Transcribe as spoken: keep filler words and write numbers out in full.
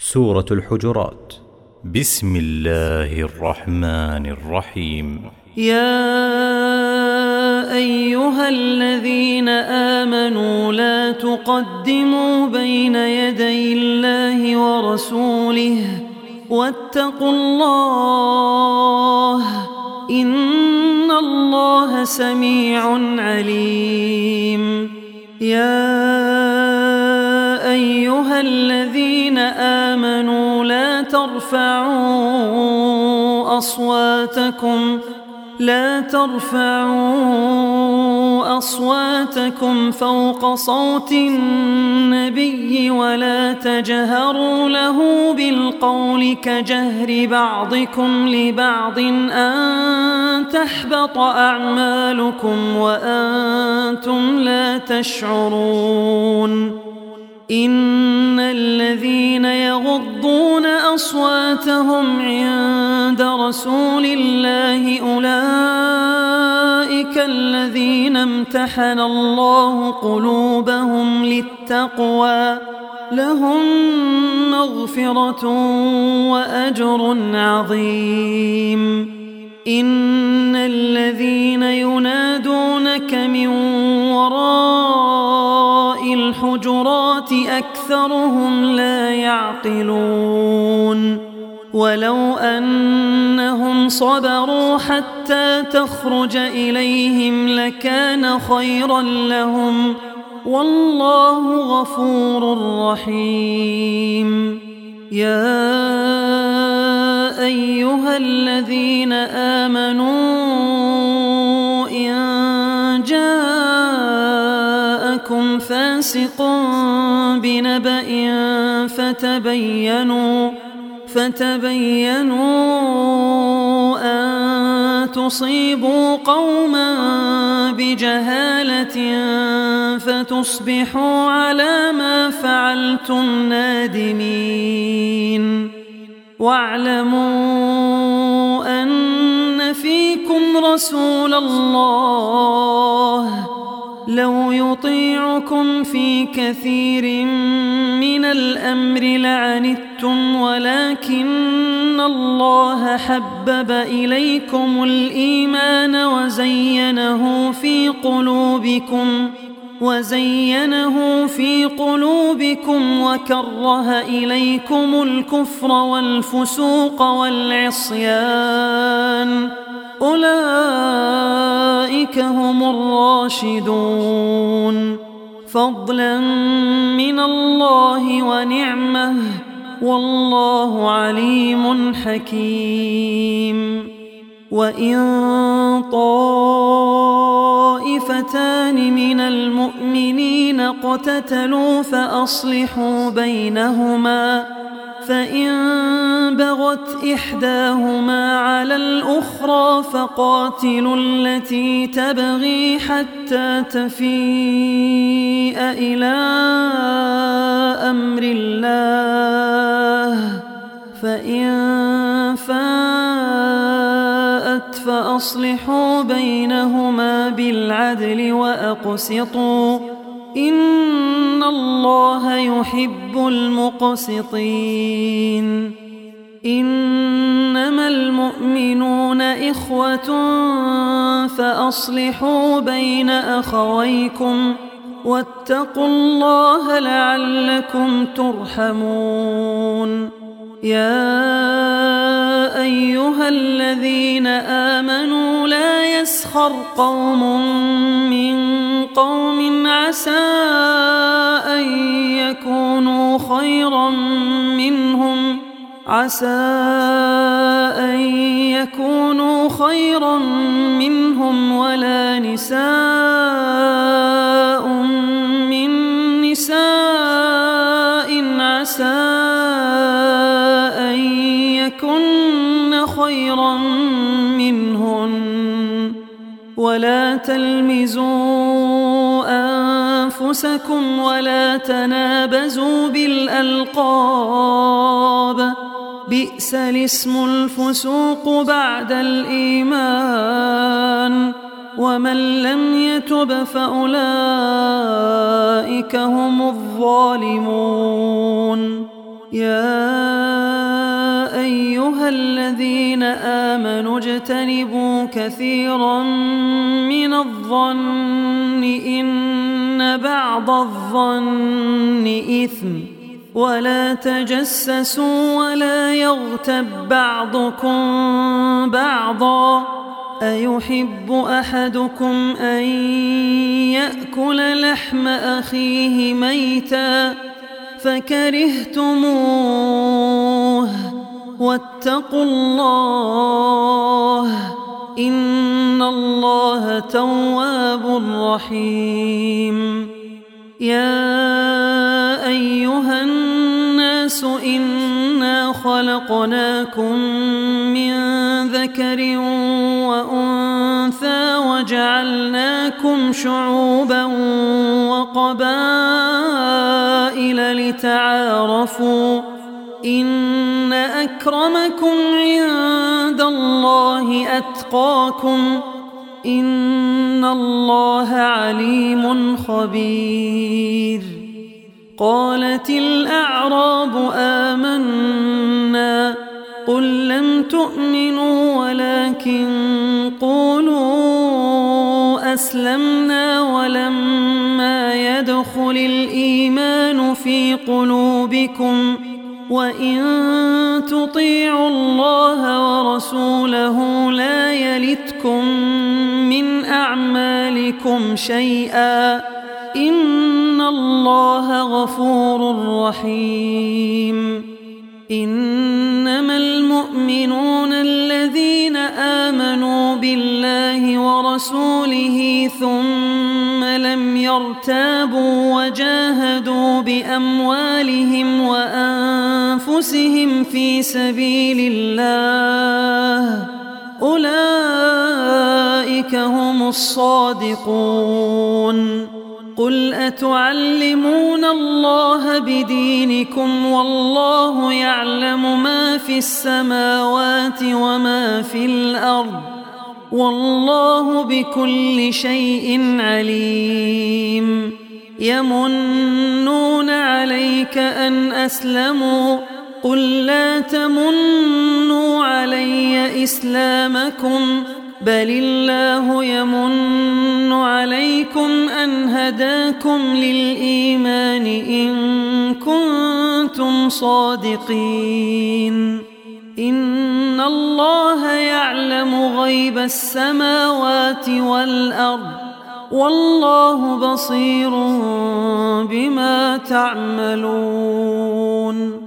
سورة الحجرات. بسم الله الرحمن الرحيم. يا أيها الذين آمنوا لا تقدموا بين يدي الله ورسوله واتقوا الله إن الله سميع عليم. يا أيها الذين آمنوا لا ترفعوا أصواتكم لا ترفعوا أصواتكم فوق صوت النبي ولا تجهروا له بالقول كجهر بعضكم لبعض أن تحبط أعمالكم وأنتم لا تشعرون. إن الذين يغضون أصواتهم عند رسول الله أولئك الذين امتحن الله قلوبهم للتقوى لهم مغفرة وأجر عظيم. إن الذين ينادونك من وراء الحجرات أكثرهم لا يعقلون. ولو أنهم صبروا حتى تخرج إليهم لكان خيرا لهم والله غفور رحيم. يا أيها الذين آمنوا إن جاءكم فاسق بنبأ فتبينوا فتبينوا أن تصيبوا قوما بجهالة فتصبحوا على ما فعلتم نادمين. واعلموا أن فيكم رسول الله لو يطيعكم في كثير من الأمر لعنتم ولكن الله حبب إليكم الإيمان وزينه في قلوبكم وزينه في قلوبكم وكره إليكم الكفر والفسوق والعصيان أولئك هم الراشدون فضلا من الله ونعمه والله عليم حكيم. وإن طائفتان من المؤمنين اقتتلوا فأصلحوا بينهما فإن بغت إحداهما على الأخرى فقاتلوا التي تبغي حتى تفيء إلى أمر الله فإن فاءت فأصلحوا بينهما بالعدل وأقسطوا إن الله يحب المقسطين. إنما المؤمنون إخوة فأصلحوا بين أخويكم واتقوا الله لعلكم ترحمون. يا أيها الذين آمنوا لا يسخر قوم من قوم عسى أن يكونوا خيرا منهم عسى أن يكونوا خيرا منهم ولا نساء من نساء عسى أن يكن خيرا منهن ولا تلمزوا أنفسكم ولا تنابزوا بالألقاب بئس الاسم الفسوق بعد الإيمان ومن لم يتب فأولئك هم الظالمون. يا أيها الذين آمنوا اجتنبوا كثيرا من الظن إن بعض الظن إثم ولا تجسسوا ولا يغتب بعضكم بعضا أيحب أحدكم أن يأكل لحم أخيه ميتا فكرهتموه واتقوا الله إن الله تواب رحيم. يا أيها الناس إنا خلقناكم من ذكر وأنثى وجعلناكم شعوبا وقبائل لتعارفوا إن أكرمكم عند الله أتقاكم إن الله عليم خبير. قالت الأعراب آمنا قل لم تؤمنوا ولكن قولوا أسلمنا ولما يدخل الإيمان في قلوبكم وإن تطيعوا الله ورسوله لا يلتكم من أعمالكم شيئا إن الله غفور رحيم. إنما المؤمنون الذين آمنوا بالله ورسوله ثم لم يرتابوا وجاهدوا بأموالهم وأنفسهم في سبيل الله أولئك هم الصادقون. قل أتعلمون الله بدينكم والله يعلم ما في السماوات وما في الأرض والله بكل شيء عليم. يمنون عليك أن أسلموا قل لا تمنوا علي إسلامكم بل الله يمن عليكم أن هداكم للإيمان إن كنتم صادقين. إن الله يعلم غيب السماوات والأرض والله بصير بما تعملون.